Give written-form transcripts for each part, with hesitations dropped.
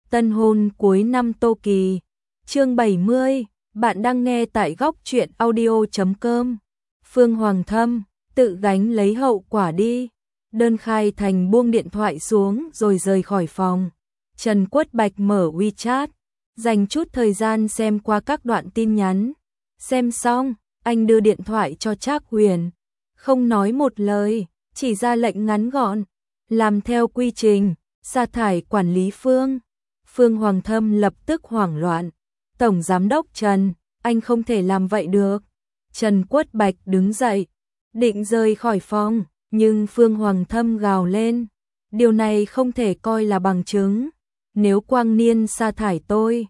Tân hôn cuối năm Tô Kỳ. Chương 70, bạn đang nghe tại góc truyện audio.com. Phương Hoàng Thâm, tự gánh lấy hậu quả đi. Đơn Khai Thành buông điện thoại xuống rồi rời khỏi phòng. Trần Quất Bạch mở WeChat, dành chút thời gian xem qua các đoạn tin nhắn. Xem xong, anh đưa điện thoại cho Trác Huyền, không nói một lời, chỉ ra lệnh ngắn gọn, làm theo quy trình, sa thải quản lý Phương. Phương Hoàng Thâm lập tức hoảng loạn. Tổng Giám đốc Trần, anh không thể làm vậy được. Trần Quất Bạch đứng dậy, định rời khỏi phòng, nhưng Phương Hoàng Thâm gào lên. Điều này không thể coi là bằng chứng. Nếu Quang Niên sa thải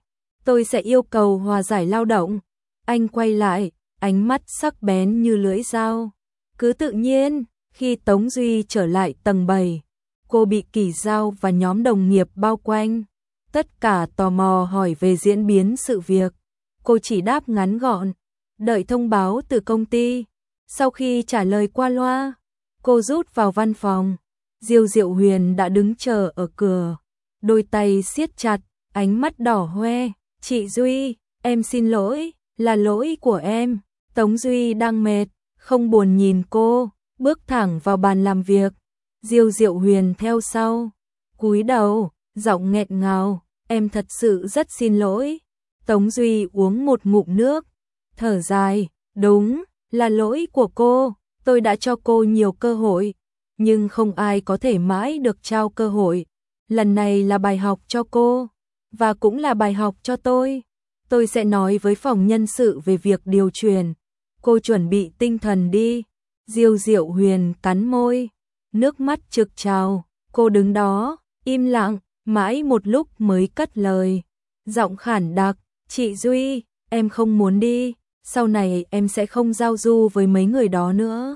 tôi sẽ yêu cầu hòa giải lao động. Anh quay lại, ánh mắt sắc bén như lưỡi dao. Cứ tự nhiên, khi Tống Duy trở lại tầng 7, cô bị Kỳ Giao và nhóm đồng nghiệp bao quanh. Tất cả tò mò hỏi về diễn biến sự việc. Cô chỉ đáp ngắn gọn, đợi thông báo từ công ty. Sau khi trả lời qua loa, cô rút vào văn phòng. Diêu Huyền đã đứng chờ ở cửa, đôi tay siết chặt, ánh mắt đỏ hoe. Chị Duy, em xin lỗi, là lỗi của em. Tống Duy đang mệt, không buồn nhìn cô, bước thẳng vào bàn làm việc. Diêu Huyền theo sau, cúi đầu, giọng nghẹn ngào, em thật sự rất xin lỗi. Tống Duy uống một ngụm nước, thở dài, đúng, là lỗi của cô, tôi đã cho cô nhiều cơ hội, nhưng không ai có thể mãi được trao cơ hội. Lần này là bài học cho cô, và cũng là bài học cho tôi. Tôi sẽ nói với phòng nhân sự về việc điều chuyển. Cô chuẩn bị tinh thần đi. Diêu Huyền cắn môi, nước mắt trực trào. Cô đứng đó, im lặng, mãi một lúc mới cất lời. Giọng khản đặc, chị Duy, em không muốn đi. Sau này em sẽ không giao du với mấy người đó nữa.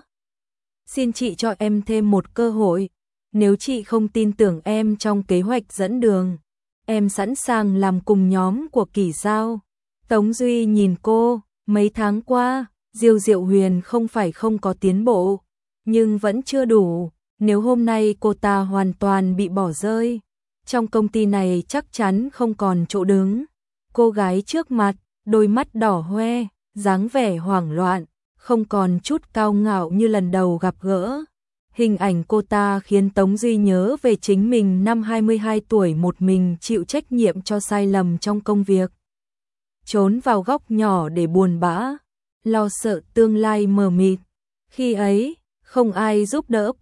Xin chị cho em thêm một cơ hội. Nếu chị không tin tưởng em trong kế hoạch dẫn đường, em sẵn sàng làm cùng nhóm của Kỳ Giao. Tống Duy nhìn cô, mấy tháng qua, Diêu Huyền không phải không có tiến bộ, nhưng vẫn chưa đủ. Nếu hôm nay cô ta hoàn toàn bị bỏ rơi, trong công ty này chắc chắn không còn chỗ đứng. Cô gái trước mặt, đôi mắt đỏ hoe, dáng vẻ hoảng loạn, không còn chút cao ngạo như lần đầu gặp gỡ. Hình ảnh cô ta khiến Tống Duy nhớ về chính mình năm 22 tuổi một mình chịu trách nhiệm cho sai lầm trong công việc. Trốn vào góc nhỏ để buồn bã, lo sợ tương lai mờ mịt. Khi ấy, không ai giúp đỡ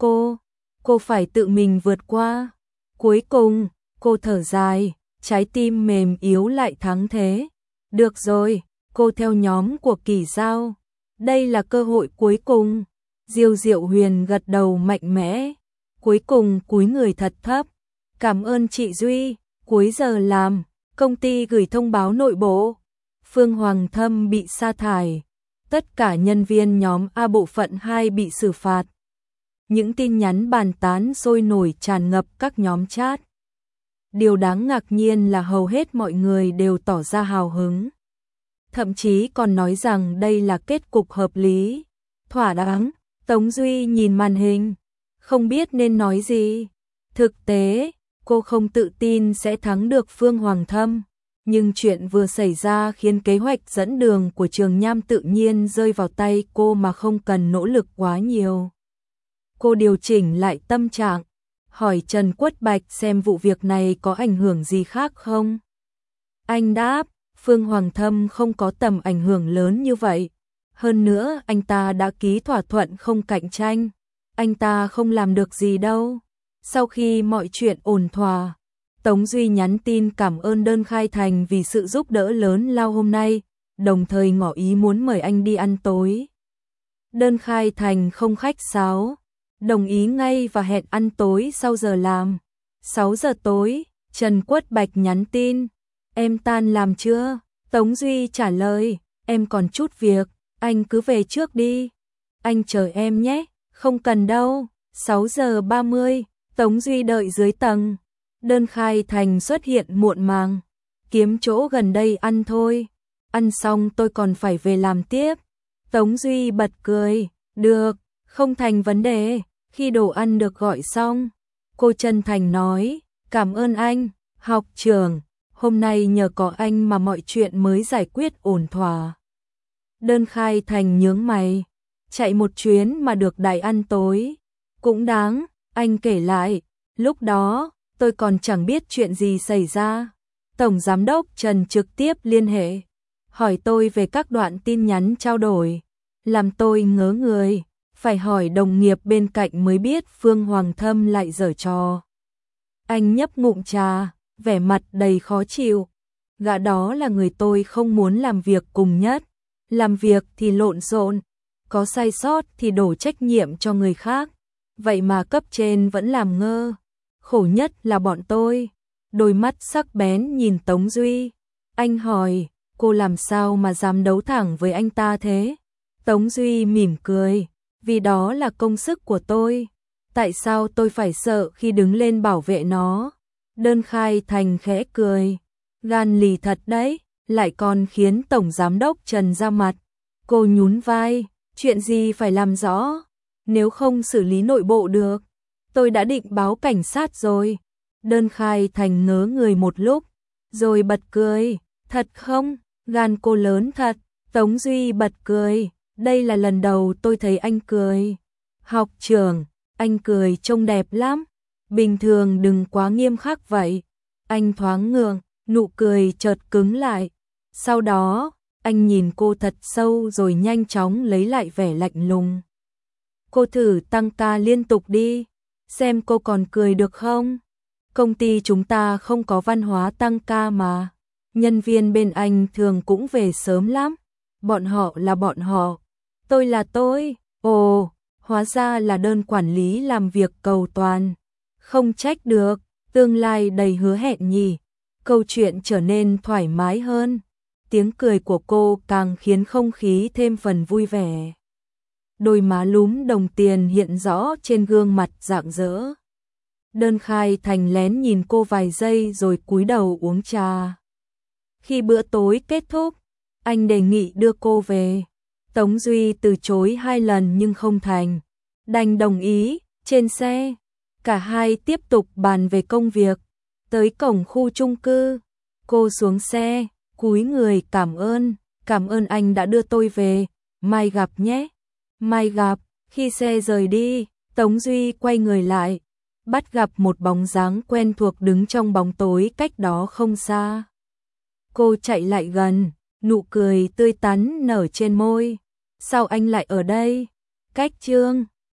cô phải tự mình vượt qua. Cuối cùng, cô thở dài, trái tim mềm yếu lại thắng thế. Được rồi, cô theo nhóm của Kỳ Giao. Đây là cơ hội cuối cùng. Diêu Huyền gật đầu mạnh mẽ, cuối cùng cúi người thật thấp. Cảm ơn chị Duy. Cuối giờ làm, công ty gửi thông báo nội bộ. Phương Hoàng Thâm bị sa thải. Tất cả nhân viên nhóm A bộ phận 2 bị xử phạt. Những tin nhắn bàn tán sôi nổi tràn ngập các nhóm chat. Điều đáng ngạc nhiên là hầu hết mọi người đều tỏ ra hào hứng. Thậm chí còn nói rằng đây là kết cục hợp lý, thỏa đáng. Tống Duy nhìn màn hình, không biết nên nói gì. Thực tế, cô không tự tin sẽ thắng được Phương Hoàng Thâm, nhưng chuyện vừa xảy ra khiến kế hoạch dẫn đường của Trường Nham tự nhiên rơi vào tay cô mà không cần nỗ lực quá nhiều. Cô điều chỉnh lại tâm trạng, hỏi Trần Quất Bạch xem vụ việc này có ảnh hưởng gì khác không. Anh đáp, Phương Hoàng Thâm không có tầm ảnh hưởng lớn như vậy. Hơn nữa, anh ta đã ký thỏa thuận không cạnh tranh. Anh ta không làm được gì đâu. Sau khi mọi chuyện ổn thỏa, Tống Duy nhắn tin cảm ơn Đơn Khai Thành vì sự giúp đỡ lớn lao hôm nay, đồng thời ngỏ ý muốn mời anh đi ăn tối. Đơn Khai Thành không khách sáo, đồng ý ngay và hẹn ăn tối sau giờ làm. 6 giờ tối, Trần Quất Bạch nhắn tin, em tan làm chưa? Tống Duy trả lời, em còn chút việc. Anh cứ về trước đi. Anh chờ em nhé. Không cần đâu. 6 giờ 30, Tống Duy đợi dưới tầng. Đơn Khai Thành xuất hiện muộn màng. Kiếm chỗ gần đây ăn thôi. Ăn xong tôi còn phải về làm tiếp. Tống Duy bật cười. Được, không thành vấn đề. Khi đồ ăn được gọi xong, cô chân thành nói, cảm ơn anh, học trưởng. hôm nay nhờ có anh mà mọi chuyện mới giải quyết ổn thỏa. Đơn Khai Thành nhướng mày, chạy một chuyến mà được đại ăn tối, cũng đáng, anh kể lại, lúc đó, tôi còn chẳng biết chuyện gì xảy ra. Tổng Giám đốc Trần trực tiếp liên hệ, hỏi tôi về các đoạn tin nhắn trao đổi, làm tôi ngớ người, phải hỏi đồng nghiệp bên cạnh mới biết Phương Hoàng Thâm lại giở trò. Anh nhấp ngụm trà, vẻ mặt đầy khó chịu, gã đó là người tôi không muốn làm việc cùng nhất, làm việc thì lộn xộn, có sai sót thì đổ trách nhiệm cho người khác, vậy mà cấp trên vẫn làm ngơ, khổ nhất là bọn tôi. Đôi mắt sắc bén nhìn Tống Duy, anh hỏi, cô làm sao mà dám đấu thẳng với anh ta thế? Tống Duy mỉm cười, vì đó là công sức của tôi, tại sao tôi phải sợ khi đứng lên bảo vệ nó? Đơn Khai Thành khẽ cười, gan lì thật đấy, lại còn khiến Tổng Giám đốc Trần ra mặt. Cô nhún vai, chuyện gì phải làm rõ, nếu không xử lý nội bộ được, tôi đã định báo cảnh sát rồi. Đơn Khai Thành ngớ người một lúc, rồi bật cười, thật không, gan cô lớn thật. Tống Duy bật cười, đây là lần đầu tôi thấy anh cười. Học trưởng, anh cười trông đẹp lắm, bình thường đừng quá nghiêm khắc vậy. Anh thoáng ngượng, nụ cười chợt cứng lại. Sau đó, anh nhìn cô thật sâu rồi nhanh chóng lấy lại vẻ lạnh lùng. Cô thử tăng ca liên tục đi, xem cô còn cười được không? Công ty chúng ta không có văn hóa tăng ca mà. Nhân viên bên anh thường cũng về sớm lắm. Bọn họ là bọn họ, tôi là tôi. Ồ, hóa ra là Đơn quản lý làm việc cầu toàn. Không trách được, tương lai đầy hứa hẹn nhỉ. Câu chuyện trở nên thoải mái hơn. Tiếng cười của cô càng khiến không khí thêm phần vui vẻ. Đôi má lúm đồng tiền hiện rõ trên gương mặt rạng rỡ. Đơn Khai Thành lén nhìn cô vài giây rồi cúi đầu uống trà. Khi bữa tối kết thúc, anh đề nghị đưa cô về. Tống Duy từ chối 2 lần nhưng không thành, đành đồng ý. Trên xe, cả hai tiếp tục bàn về công việc. Tới cổng khu chung cư, cô xuống xe, cúi người cảm ơn anh đã đưa tôi về, mai gặp nhé. Mai gặp. Khi xe rời đi, Tống Duy quay người lại, bắt gặp một bóng dáng quen thuộc đứng trong bóng tối cách đó không xa. Cô chạy lại gần, nụ cười tươi tắn nở trên môi. Sao anh lại ở đây? Cách Trương